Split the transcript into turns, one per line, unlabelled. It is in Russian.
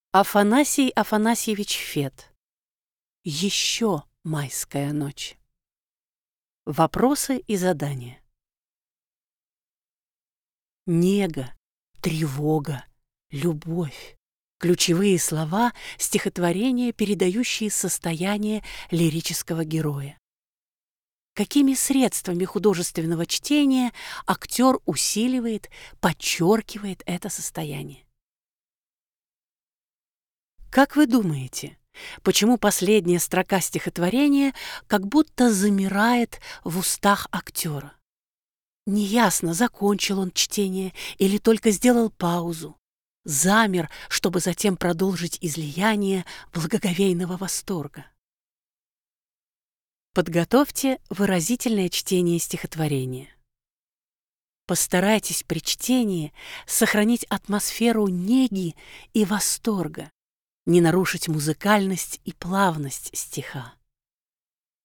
Афанасий Афанасьевич Фет. Еще майская ночь. Вопросы и задания. Нега, тревога, любовь. Ключевые слова стихотворения, передающие состояние лирического героя. Какими средствами художественного чтения актер усиливает, подчеркивает это состояние? Как вы думаете, почему последняя строка стихотворения как будто замирает в устах актера? Неясно, закончил он чтение или только сделал паузу, замер, чтобы затем продолжить излияние благоговейного восторга. Подготовьте выразительное чтение стихотворения. Постарайтесь при чтении сохранить атмосферу неги и восторга, не нарушить музыкальность и плавность стиха.